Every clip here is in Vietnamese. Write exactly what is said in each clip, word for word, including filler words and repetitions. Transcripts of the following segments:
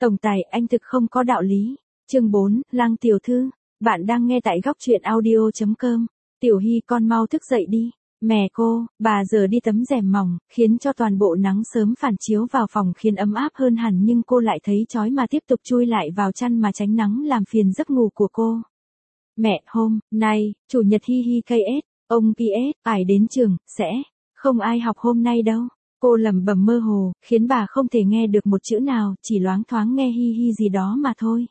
Tổng tài, anh thực không có đạo lý. Chương bốn, Lăng tiểu thư. Bạn đang nghe tại góc truyện audio chấm com. Tiểu Hy, con mau thức dậy đi. Mẹ cô, bà giờ đi tấm rèm mỏng, khiến cho toàn bộ nắng sớm phản chiếu vào phòng khiến ấm áp hơn hẳn, nhưng cô lại thấy chói mà tiếp tục chui lại vào chăn mà tránh nắng làm phiền giấc ngủ của cô. Mẹ, hôm nay, chủ nhật hi hi ca ét, ông pê ét, ải đến trường, sẽ không ai học hôm nay đâu. Cô lẩm bẩm mơ hồ, khiến bà không thể nghe được một chữ nào, chỉ loáng thoáng nghe hi hi gì đó mà thôi.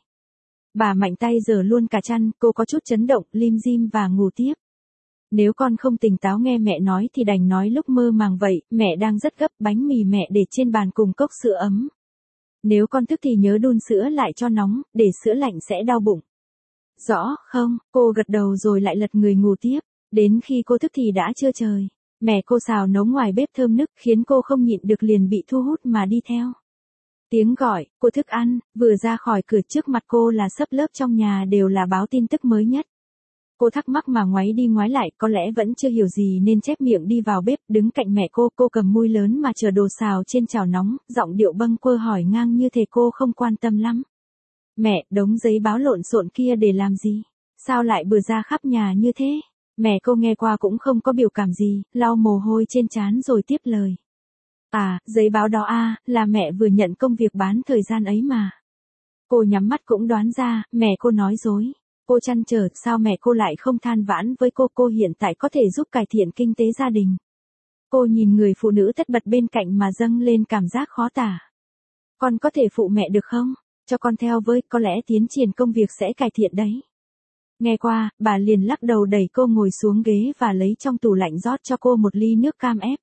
Bà mạnh tay giở luôn cả chăn, cô có chút chấn động, lim dim và ngủ tiếp. Nếu con không tỉnh táo nghe mẹ nói thì đành nói lúc mơ màng vậy, mẹ đang rất gấp, bánh mì mẹ để trên bàn cùng cốc sữa ấm. Nếu con thức thì nhớ đun sữa lại cho nóng, để sữa lạnh sẽ đau bụng. Rõ, không, cô gật đầu rồi lại lật người ngủ tiếp, đến khi cô thức thì đã trưa trời. Mẹ cô xào nấu ngoài bếp thơm nức khiến cô không nhịn được liền bị thu hút mà đi theo. Tiếng gọi, cô thức ăn, vừa ra khỏi cửa trước mặt cô là xấp lớp trong nhà đều là báo tin tức mới nhất. Cô thắc mắc mà ngoái đi ngoái lại, có lẽ vẫn chưa hiểu gì nên chép miệng đi vào bếp, đứng cạnh mẹ cô, cô cầm muôi lớn mà chờ đồ xào trên chảo nóng, giọng điệu bâng quơ hỏi ngang như thể cô không quan tâm lắm. Mẹ, đống giấy báo lộn xộn kia để làm gì? Sao lại bừa ra khắp nhà như thế? Mẹ cô nghe qua cũng không có biểu cảm gì, lau mồ hôi trên trán rồi tiếp lời. À, giấy báo đó à, là mẹ vừa nhận công việc bán thời gian ấy mà. Cô nhắm mắt cũng đoán ra, mẹ cô nói dối. Cô trăn trở, sao mẹ cô lại không than vãn với cô, cô hiện tại có thể giúp cải thiện kinh tế gia đình. Cô nhìn người phụ nữ tất bật bên cạnh mà dâng lên cảm giác khó tả. Con có thể phụ mẹ được không? Cho con theo với, có lẽ tiến triển công việc sẽ cải thiện đấy. Nghe qua, bà liền lắc đầu đẩy cô ngồi xuống ghế và lấy trong tủ lạnh rót cho cô một ly nước cam ép.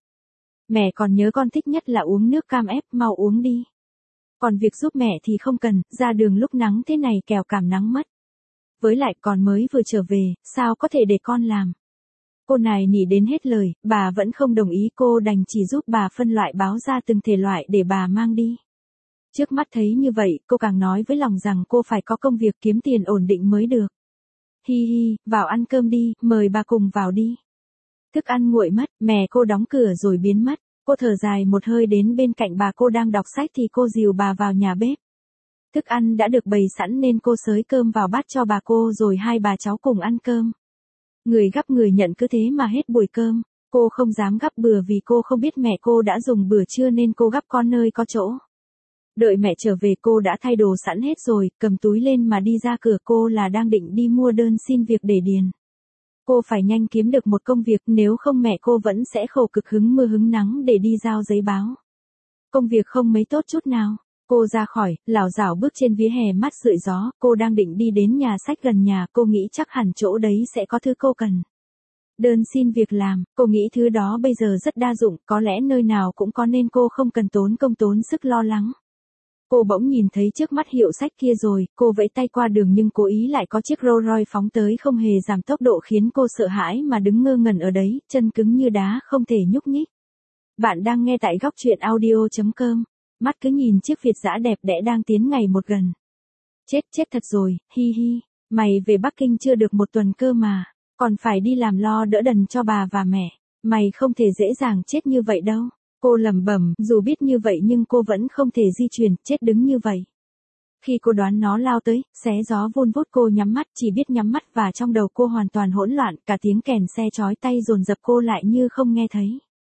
Mẹ còn nhớ con thích nhất là uống nước cam ép, mau uống đi. Còn việc giúp mẹ thì không cần, ra đường lúc nắng thế này kẻo cảm nắng mất. Với lại con mới vừa trở về, sao có thể để con làm. Cô nài nỉ đến hết lời, bà vẫn không đồng ý, cô đành chỉ giúp bà phân loại báo ra từng thể loại để bà mang đi. Trước mắt thấy như vậy, cô càng nói với lòng rằng cô phải có công việc kiếm tiền ổn định mới được. Hi hi, vào ăn cơm đi, mời bà cùng vào đi. Thức ăn nguội mất, mẹ cô đóng cửa rồi biến mất. Cô thở dài một hơi đến bên cạnh bà, cô đang đọc sách thì cô dìu bà vào nhà bếp. Thức ăn đã được bày sẵn nên cô xới cơm vào bát cho bà cô rồi hai bà cháu cùng ăn cơm. Người gắp người nhận cứ thế mà hết buổi cơm. Cô không dám gắp bừa vì cô không biết mẹ cô đã dùng bữa trưa nên cô gắp con nơi có chỗ. Đợi mẹ trở về cô đã thay đồ sẵn hết rồi, cầm túi lên mà đi ra cửa, cô là đang định đi mua đơn xin việc để điền. Cô phải nhanh kiếm được một công việc, nếu không mẹ cô vẫn sẽ khổ cực hứng mưa hứng nắng để đi giao giấy báo. Công việc không mấy tốt chút nào. Cô ra khỏi, lảo đảo bước trên vỉa hè mắt rượi gió, cô đang định đi đến nhà sách gần nhà, cô nghĩ chắc hẳn chỗ đấy sẽ có thứ cô cần. Đơn xin việc làm, cô nghĩ thứ đó bây giờ rất đa dụng, có lẽ nơi nào cũng có nên cô không cần tốn công tốn sức lo lắng. Cô bỗng nhìn thấy trước mắt hiệu sách kia rồi, cô vẫy tay qua đường nhưng cố ý lại có chiếc Rolls Royce phóng tới không hề giảm tốc độ khiến cô sợ hãi mà đứng ngơ ngẩn ở đấy, chân cứng như đá không thể nhúc nhích. Bạn đang nghe tại góc truyện audio chấm com. Mắt cứ nhìn chiếc Việt dã đẹp đẽ đang tiến ngày một gần. Chết chết thật rồi, hi hi, mày về Bắc Kinh chưa được một tuần cơ mà, còn phải đi làm lo đỡ đần cho bà và mẹ, mày không thể dễ dàng chết như vậy đâu. Cô lẩm bẩm, dù biết như vậy nhưng cô vẫn không thể di chuyển, chết đứng như vậy. Khi cô đoán nó lao tới, xé gió vun vút, cô nhắm mắt, chỉ biết nhắm mắt và trong đầu cô hoàn toàn hỗn loạn, cả tiếng kèn xe chói tai dồn dập cô lại như không nghe thấy.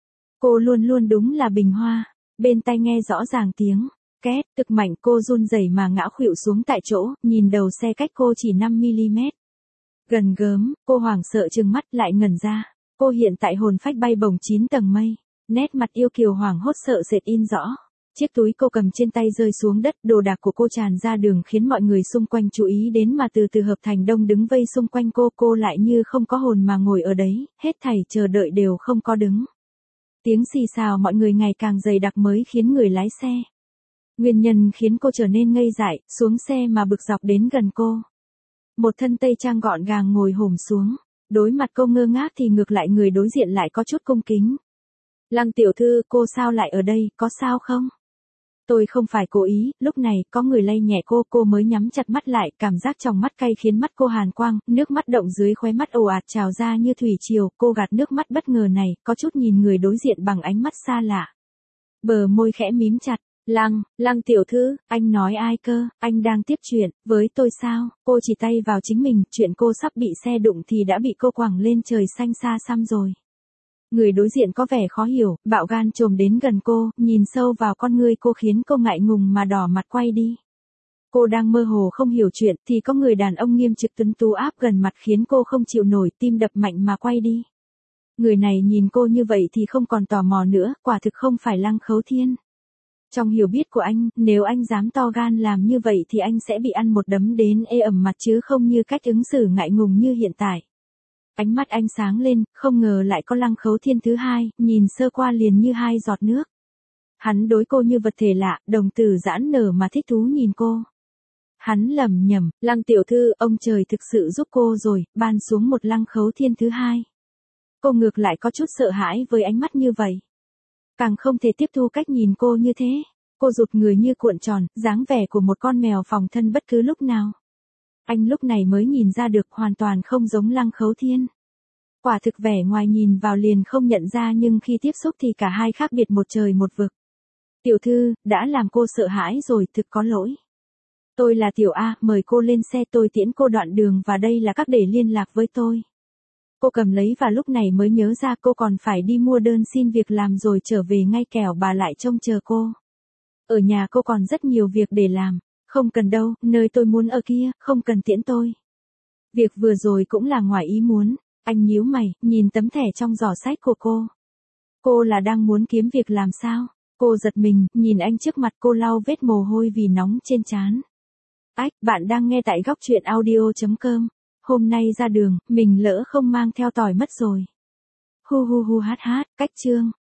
Cô luôn luôn đúng là bình hoa. Bên tai nghe rõ ràng tiếng két, thực mạnh, cô run rẩy mà ngã khuỵu xuống tại chỗ, nhìn đầu xe cách cô chỉ năm mi-li-mét. Gần gớm, cô hoảng sợ trừng mắt lại ngẩn ra. Cô hiện tại hồn phách bay bổng chín tầng mây, nét mặt yêu kiều hoảng hốt sợ sệt in rõ. Chiếc túi cô cầm trên tay rơi xuống đất, đồ đạc của cô tràn ra đường khiến mọi người xung quanh chú ý đến mà từ từ hợp thành đông đứng vây xung quanh cô, cô lại như không có hồn mà ngồi ở đấy, hết thảy chờ đợi đều không có đứng. Tiếng xì xào mọi người ngày càng dày đặc mới khiến người lái xe. Nguyên nhân khiến cô trở nên ngây dại, xuống xe mà bực dọc đến gần cô. Một thân tây trang gọn gàng ngồi hổm xuống, đối mặt cô ngơ ngác thì ngược lại người đối diện lại có chút cung kính. Lăng tiểu thư, cô sao lại ở đây, có sao không? Tôi không phải cố ý, lúc này có người lay nhẹ cô, cô mới nhắm chặt mắt lại, cảm giác trong mắt cay khiến mắt cô hàn quang, nước mắt động dưới khóe mắt ồ ạt trào ra như thủy triều, cô gạt nước mắt bất ngờ này, có chút nhìn người đối diện bằng ánh mắt xa lạ. Bờ môi khẽ mím chặt, Lăng, Lăng tiểu thư, anh nói ai cơ, anh đang tiếp chuyện, với tôi sao, cô chỉ tay vào chính mình, chuyện cô sắp bị xe đụng thì đã bị cô quẳng lên trời xanh xa xăm rồi. Người đối diện có vẻ khó hiểu, bạo gan trồm đến gần cô, nhìn sâu vào con ngươi cô khiến cô ngại ngùng mà đỏ mặt quay đi. Cô đang mơ hồ không hiểu chuyện thì có người đàn ông nghiêm trực tuấn tú áp gần mặt khiến cô không chịu nổi, tim đập mạnh mà quay đi. Người này nhìn cô như vậy thì không còn tò mò nữa, quả thực không phải Lăng Khấu Thiên. Trong hiểu biết của anh, nếu anh dám to gan làm như vậy thì anh sẽ bị ăn một đấm đến ê ẩm mặt chứ không như cách ứng xử ngại ngùng như hiện tại. Ánh mắt anh sáng lên, không ngờ lại có Lăng Khấu Thiên thứ hai, nhìn sơ qua liền như hai giọt nước. Hắn đối cô như vật thể lạ, đồng tử giãn nở mà thích thú nhìn cô. Hắn lẩm nhẩm, Lăng tiểu thư, ông trời thực sự giúp cô rồi, ban xuống một Lăng Khấu Thiên thứ hai. Cô ngược lại có chút sợ hãi với ánh mắt như vậy. Càng không thể tiếp thu cách nhìn cô như thế. Cô rụt người như cuộn tròn, dáng vẻ của một con mèo phòng thân bất cứ lúc nào. Anh lúc này mới nhìn ra được hoàn toàn không giống Lăng Khấu Thiên. Quả thực vẻ ngoài nhìn vào liền không nhận ra nhưng khi tiếp xúc thì cả hai khác biệt một trời một vực. Tiểu thư, đã làm cô sợ hãi rồi, thực có lỗi. Tôi là Tiểu A, mời cô lên xe tôi tiễn cô đoạn đường và đây là các để liên lạc với tôi. Cô cầm lấy và lúc này mới nhớ ra cô còn phải đi mua đơn xin việc làm rồi trở về ngay kẻo bà lại trông chờ cô. Ở nhà cô còn rất nhiều việc để làm. Không cần đâu, nơi tôi muốn ở kia, không cần tiễn tôi. Việc vừa rồi cũng là ngoài ý muốn. Anh nhíu mày, nhìn tấm thẻ trong giỏ sách của cô. Cô là đang muốn kiếm việc làm sao? Cô giật mình, nhìn anh trước mặt cô lau vết mồ hôi vì nóng trên trán. Ách, bạn đang nghe tại góc truyện audio chấm com. Hôm nay ra đường, mình lỡ không mang theo tỏi mất rồi. Hu hu hu hát hát, cách chương.